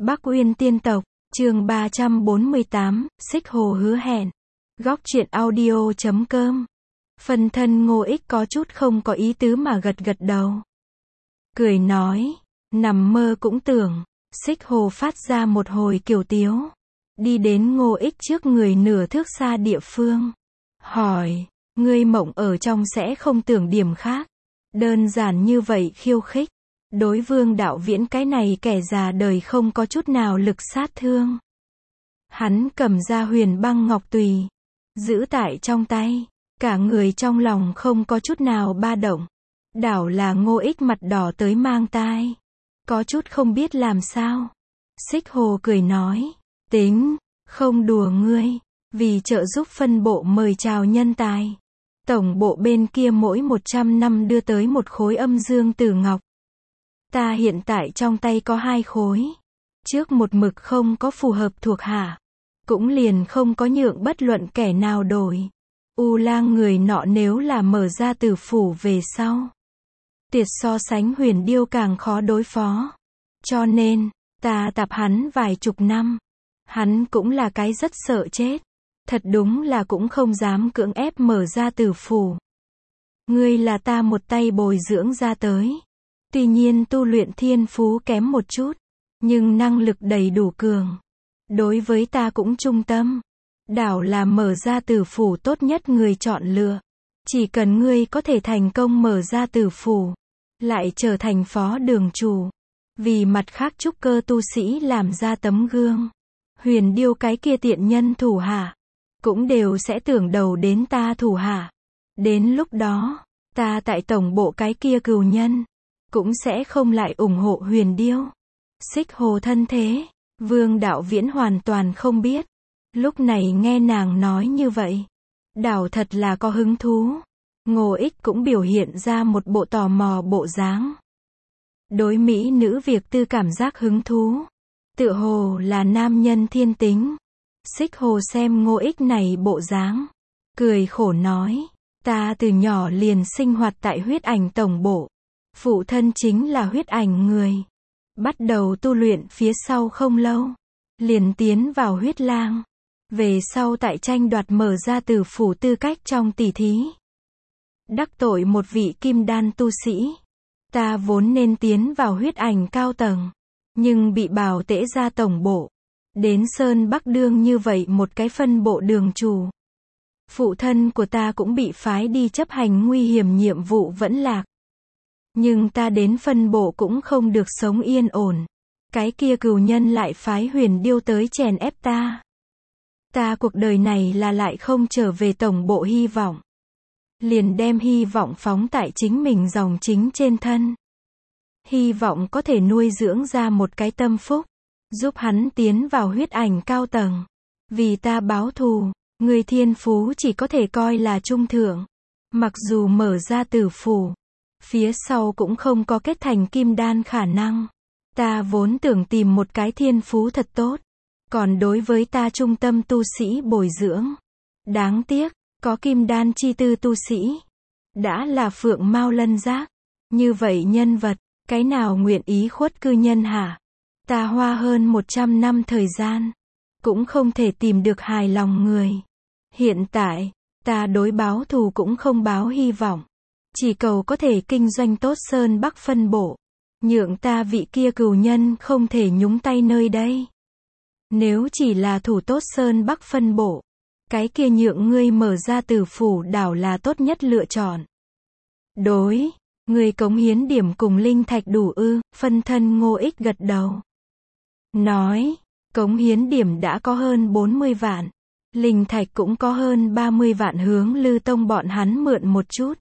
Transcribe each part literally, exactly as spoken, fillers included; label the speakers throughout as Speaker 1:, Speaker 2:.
Speaker 1: Bắc Uyên Tiên Tộc, chương ba trăm bốn mươi tám, Xích Hồ hứa hẹn. Góc truyện audio chấm com. Phân thân Ngô Ích có chút không có ý tứ mà gật gật đầu. Cười nói, nằm mơ cũng tưởng. Xích Hồ phát ra một hồi kiều tiếu. Đi đến Ngô Ích trước người nửa thước xa địa phương. Hỏi, ngươi mộng ở trong sẽ không tưởng điểm khác. Đơn giản như vậy khiêu khích. Đối Vương Đạo Viễn cái này kẻ già đời không có chút nào lực sát thương. Hắn cầm ra huyền băng ngọc tùy. Giữ tại trong tay. Cả người trong lòng không có chút nào ba động. Đảo là Ngô Ích mặt đỏ tới mang tai. Có chút không biết làm sao. Xích Hồ cười nói. Tính, không đùa ngươi. Vì trợ giúp phân bộ mời chào nhân tài. Tổng bộ bên kia mỗi một trăm năm đưa tới một khối âm dương tử ngọc. Ta hiện tại trong tay có hai khối. Trước một mực không có phù hợp thuộc hạ. Cũng liền không có nhượng bất luận kẻ nào đổi. U Lang người nọ nếu là mở ra tử phủ về sau. Tiệt so sánh Huyền Điêu càng khó đối phó. Cho nên, ta tập hắn vài chục năm. Hắn cũng là cái rất sợ chết. Thật đúng là cũng không dám cưỡng ép mở ra tử phủ. Ngươi là ta một tay bồi dưỡng ra tới. Tuy nhiên tu luyện thiên phú kém một chút. Nhưng năng lực đầy đủ cường. Đối với ta cũng trung tâm. Đảo là mở ra tử phủ tốt nhất người chọn lựa. Chỉ cần ngươi có thể thành công mở ra tử phủ. Lại trở thành phó đường chủ. Vì mặt khác trúc cơ tu sĩ làm ra tấm gương. Huyền Điêu cái kia tiện nhân thủ hạ. Cũng đều sẽ tưởng đầu đến ta thủ hạ. Đến lúc đó, ta tại tổng bộ cái kia cừu nhân. Cũng sẽ không lại ủng hộ Huyền Điêu. Xích Hồ thân thế. Vương Đạo Viễn hoàn toàn không biết. Lúc này nghe nàng nói như vậy. Đảo thật là có hứng thú. Ngô Ích cũng biểu hiện ra một bộ tò mò bộ dáng. Đối mỹ nữ việc tư cảm giác hứng thú. Tựa hồ là nam nhân thiên tính. Xích Hồ xem Ngô Ích này bộ dáng. Cười khổ nói. Ta từ nhỏ liền sinh hoạt tại huyết ảnh tổng bộ. Phụ thân chính là huyết ảnh người. Bắt đầu tu luyện phía sau không lâu. Liền tiến vào huyết lang. Về sau tại tranh đoạt mở ra tử phủ tư cách trong tỷ thí. Đắc tội một vị kim đan tu sĩ. Ta vốn nên tiến vào huyết ảnh cao tầng. Nhưng bị bảo tễ ra tổng bộ. Đến Sơn Bắc đương như vậy một cái phân bộ đường chủ. Phụ thân của ta cũng bị phái đi chấp hành nguy hiểm nhiệm vụ vẫn lạc. Nhưng ta đến phân bộ cũng không được sống yên ổn. Cái kia cừu nhân lại phái Huyền Điêu tới chèn ép ta. Ta cuộc đời này là lại không trở về tổng bộ hy vọng. Liền đem hy vọng phóng tại chính mình dòng chính trên thân. Hy vọng có thể nuôi dưỡng ra một cái tâm phúc. Giúp hắn tiến vào huyết ảnh cao tầng. Vì ta báo thù, người thiên phú chỉ có thể coi là trung thượng. Mặc dù mở ra tử phủ. Phía sau cũng không có kết thành kim đan khả năng. Ta vốn tưởng tìm một cái thiên phú thật tốt. Còn đối với ta trung tâm tu sĩ bồi dưỡng. Đáng tiếc, có kim đan chi tư tu sĩ. Đã là phượng mao lân giác. Như vậy nhân vật, cái nào nguyện ý khuất cư nhân hả? Ta hoa hơn một trăm năm thời gian. Cũng không thể tìm được hài lòng người. Hiện tại, ta đối báo thù cũng không báo hy vọng. Chỉ cầu có thể kinh doanh tốt Sơn Bắc phân bộ. Nhượng ta vị kia cừu nhân không thể nhúng tay nơi đây. Nếu chỉ là thủ tốt Sơn Bắc phân bộ. Cái kia nhượng ngươi mở ra tử phủ đảo là tốt nhất lựa chọn. Đối, ngươi cống hiến điểm cùng linh thạch đủ ư, phân thân Ngô Ích gật đầu. Nói, cống hiến điểm đã có hơn bốn mươi vạn. Linh thạch cũng có hơn ba mươi vạn hướng Lư Tông bọn hắn mượn một chút.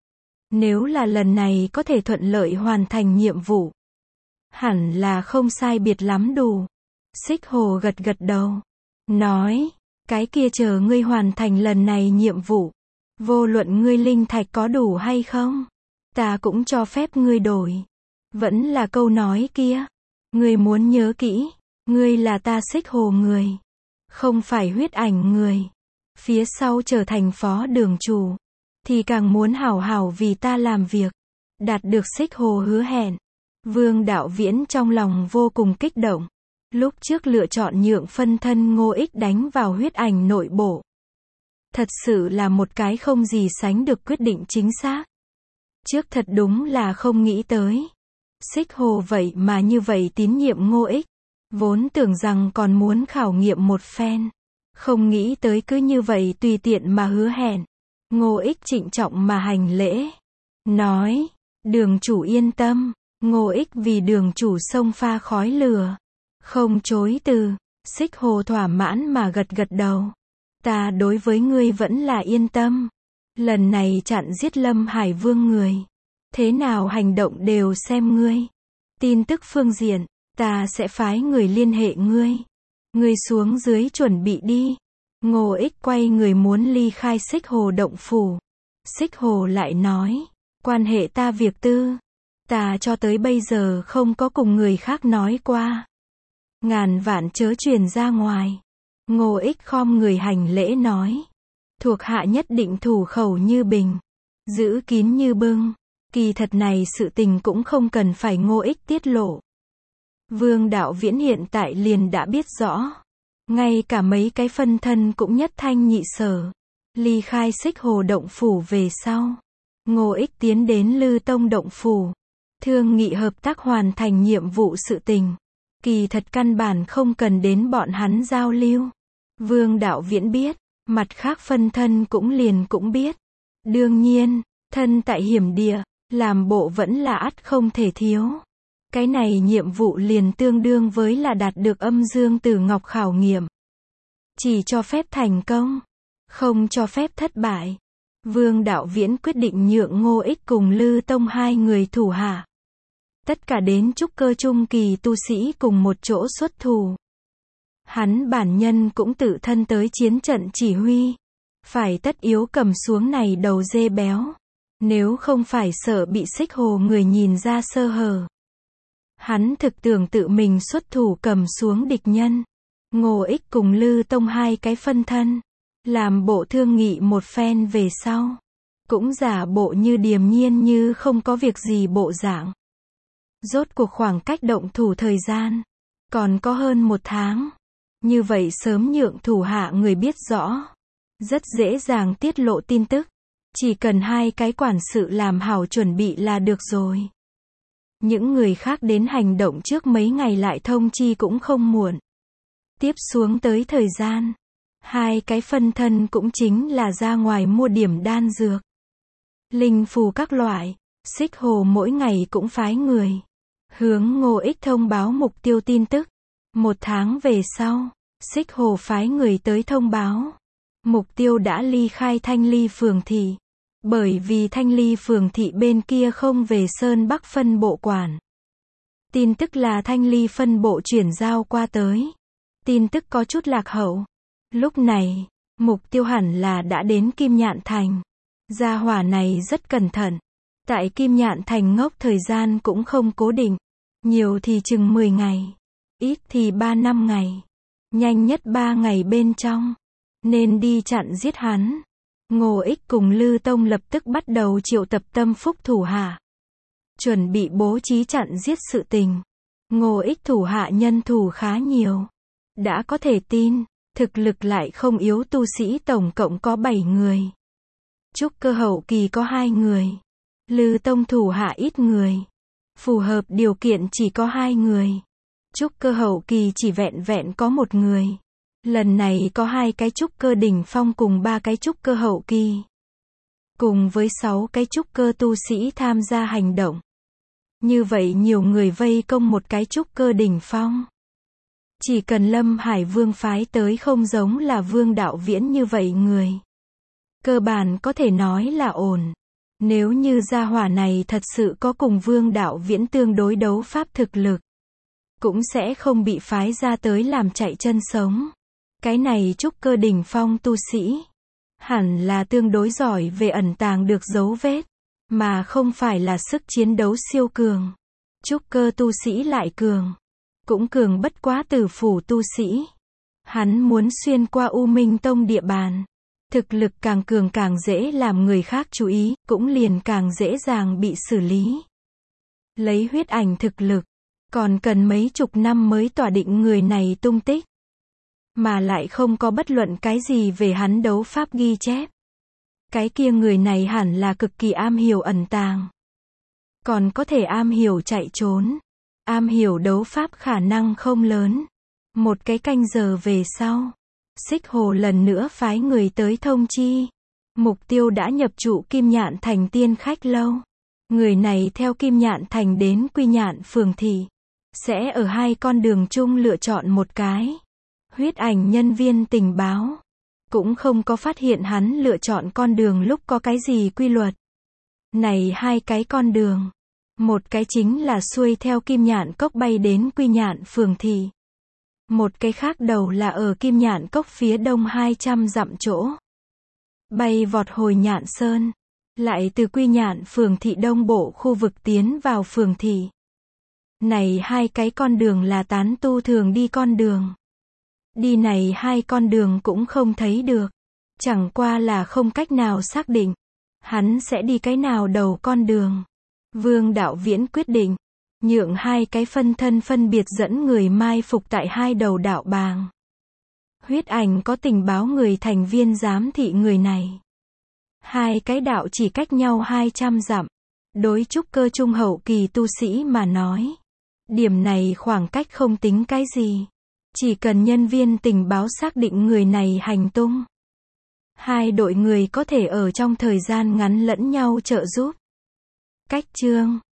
Speaker 1: Nếu là lần này có thể thuận lợi hoàn thành nhiệm vụ. Hẳn là không sai biệt lắm đủ. Xích Hồ gật gật đầu. Nói, cái kia chờ ngươi hoàn thành lần này nhiệm vụ. Vô luận ngươi linh thạch có đủ hay không. Ta cũng cho phép ngươi đổi. Vẫn là câu nói kia. Ngươi muốn nhớ kỹ. Ngươi là ta Xích Hồ người. Không phải huyết ảnh người. Phía sau trở thành phó đường chủ. Thì càng muốn hảo hảo vì ta làm việc. Đạt được Xích Hồ hứa hẹn. Vương Đạo Viễn trong lòng vô cùng kích động. Lúc trước lựa chọn nhượng phân thân Ngô Ích đánh vào huyết ảnh nội bộ. Thật sự là một cái không gì sánh được quyết định chính xác. Trước thật đúng là không nghĩ tới. Xích Hồ vậy mà như vậy tín nhiệm Ngô Ích. Vốn tưởng rằng còn muốn khảo nghiệm một phen. Không nghĩ tới cứ như vậy tùy tiện mà hứa hẹn. Ngô Ích trịnh trọng mà hành lễ. Nói, đường chủ yên tâm. Ngô Ích vì đường chủ xông pha khói lửa. Không chối từ. Xích Hồ thỏa mãn mà gật gật đầu. Ta đối với ngươi vẫn là yên tâm. Lần này chặn giết Lâm Hải Vương người. Thế nào hành động đều xem ngươi. Tin tức phương diện, ta sẽ phái người liên hệ ngươi. Ngươi xuống dưới chuẩn bị đi. Ngô Ích quay người muốn ly khai Xích Hồ động phủ. Xích Hồ lại nói, quan hệ ta việc tư. Ta cho tới bây giờ không có cùng người khác nói qua. Ngàn vạn chớ truyền ra ngoài. Ngô Ích khom người hành lễ nói. Thuộc hạ nhất định thủ khẩu như bình. Giữ kín như bưng. Kỳ thật này sự tình cũng không cần phải Ngô Ích tiết lộ. Vương Đạo Viễn hiện tại liền đã biết rõ. Ngay cả mấy cái phân thân cũng nhất thanh nhị sở. Ly khai Xích Hồ động phủ về sau. Ngô Ích tiến đến Lư Tông động phủ. Thương nghị hợp tác hoàn thành nhiệm vụ sự tình. Kỳ thật căn bản không cần đến bọn hắn giao lưu. Vương Đạo Viễn biết. Mặt khác phân thân cũng liền cũng biết. Đương nhiên, thân tại hiểm địa, làm bộ vẫn là ắt không thể thiếu. Cái này nhiệm vụ liền tương đương với là đạt được âm dương tử ngọc khảo nghiệm. Chỉ cho phép thành công, không cho phép thất bại. Vương Đạo Viễn quyết định nhượng Ngô Ích cùng Lư Tông hai người thủ hạ. Tất cả đến trúc cơ trung kỳ tu sĩ cùng một chỗ xuất thủ. Hắn bản nhân cũng tự thân tới chiến trận chỉ huy. Phải tất yếu cầm xuống này đầu dê béo. Nếu không phải sợ bị Xích Hồ người nhìn ra sơ hở. Hắn thực tưởng tự mình xuất thủ cầm xuống địch nhân. Ngô Ích cùng Lư Tông hai cái phân thân. Làm bộ thương nghị một phen về sau. Cũng giả bộ như điềm nhiên như không có việc gì bộ dạng. Rốt cuộc khoảng cách động thủ thời gian. Còn có hơn một tháng. Như vậy sớm nhượng thủ hạ người biết rõ. Rất dễ dàng tiết lộ tin tức. Chỉ cần hai cái quản sự làm hảo chuẩn bị là được rồi. Những người khác đến hành động trước mấy ngày lại thông chi cũng không muộn. Tiếp xuống tới thời gian. Hai cái phân thân cũng chính là ra ngoài mua điểm đan dược. Linh phù các loại. Xích Hồ mỗi ngày cũng phái người. Hướng Ngô Ích thông báo mục tiêu tin tức. Một tháng về sau, Xích Hồ phái người tới thông báo. Mục tiêu đã ly khai Thanh Ly phường thị. Bởi vì Thanh Ly phường thị bên kia không về Sơn Bắc phân bộ quản. Tin tức là Thanh Ly phân bộ chuyển giao qua tới. Tin tức có chút lạc hậu. Lúc này, mục tiêu hẳn là đã đến Kim Nhạn Thành. Gia hỏa này rất cẩn thận. Tại Kim Nhạn Thành ngốc thời gian cũng không cố định. Nhiều thì chừng mười ngày. Ít thì ba năm ngày. Nhanh nhất ba ngày bên trong. Nên đi chặn giết hắn. Ngô Ích cùng Lư Tông lập tức bắt đầu triệu tập tâm phúc thủ hạ. Chuẩn bị bố trí chặn giết sự tình. Ngô Ích thủ hạ nhân thủ khá nhiều. Đã có thể tin, thực lực lại không yếu tu sĩ tổng cộng có bảy người. Trúc cơ hậu kỳ có hai người. Lư Tông thủ hạ ít người. Phù hợp điều kiện chỉ có hai người. Trúc cơ hậu kỳ chỉ vẹn vẹn có một người. Lần này có hai cái trúc cơ đỉnh phong cùng ba cái trúc cơ hậu kỳ. Cùng với sáu cái trúc cơ tu sĩ tham gia hành động. Như vậy nhiều người vây công một cái trúc cơ đỉnh phong. Chỉ cần Lâm Hải Vương phái tới không giống là Vương Đạo Viễn như vậy người. Cơ bản có thể nói là ổn. Nếu như gia hỏa này thật sự có cùng Vương Đạo Viễn tương đối đấu pháp thực lực. Cũng sẽ không bị phái ra tới làm chạy chân sống. Cái này trúc cơ đỉnh phong tu sĩ. Hẳn là tương đối giỏi về ẩn tàng được dấu vết. Mà không phải là sức chiến đấu siêu cường. Trúc cơ tu sĩ lại cường. Cũng cường bất quá tử phủ tu sĩ. Hắn muốn xuyên qua U Minh Tông địa bàn. Thực lực càng cường càng dễ làm người khác chú ý, cũng liền càng dễ dàng bị xử lý. Lấy huyết ảnh thực lực. Còn cần mấy chục năm mới tỏa định người này tung tích. Mà lại không có bất luận cái gì về hắn đấu pháp ghi chép. Cái kia người này hẳn là cực kỳ am hiểu ẩn tàng. Còn có thể am hiểu chạy trốn. Am hiểu đấu pháp khả năng không lớn. Một cái canh giờ về sau, Xích Hồ lần nữa phái người tới thông chi. Mục tiêu đã nhập trụ Kim Nhạn Thành tiên khách lâu. Người này theo Kim Nhạn Thành đến Quy Nhạn phường thị. Sẽ ở hai con đường chung lựa chọn một cái. Huyết Ảnh nhân viên tình báo cũng không có phát hiện hắn lựa chọn con đường lúc có cái gì quy luật. Này hai cái con đường. Một cái chính là xuôi theo Kim Nhạn Cốc bay đến Quy Nhạn phường thị. Một cái khác đầu là ở Kim Nhạn Cốc phía đông hai trăm dặm chỗ. Bay vọt hồi Nhạn Sơn. Lại từ Quy Nhạn phường thị đông bộ khu vực tiến vào phường thị. Này hai cái con đường là tán tu thường đi con đường. Đi này hai con đường cũng không thấy được. Chẳng qua là không cách nào xác định. Hắn sẽ đi cái nào đầu con đường. Vương Đạo Viễn quyết định. Nhượng hai cái phân thân phân biệt dẫn người mai phục tại hai đầu đạo bàng. Huyết Ảnh có tình báo người thành viên giám thị người này. Hai cái đạo chỉ cách nhau hai trăm dặm. Đối trúc cơ trung hậu kỳ tu sĩ mà nói. Điểm này khoảng cách không tính cái gì. Chỉ cần nhân viên tình báo xác định người này hành tung. Hai đội người có thể ở trong thời gian ngắn lẫn nhau trợ giúp. Cách chương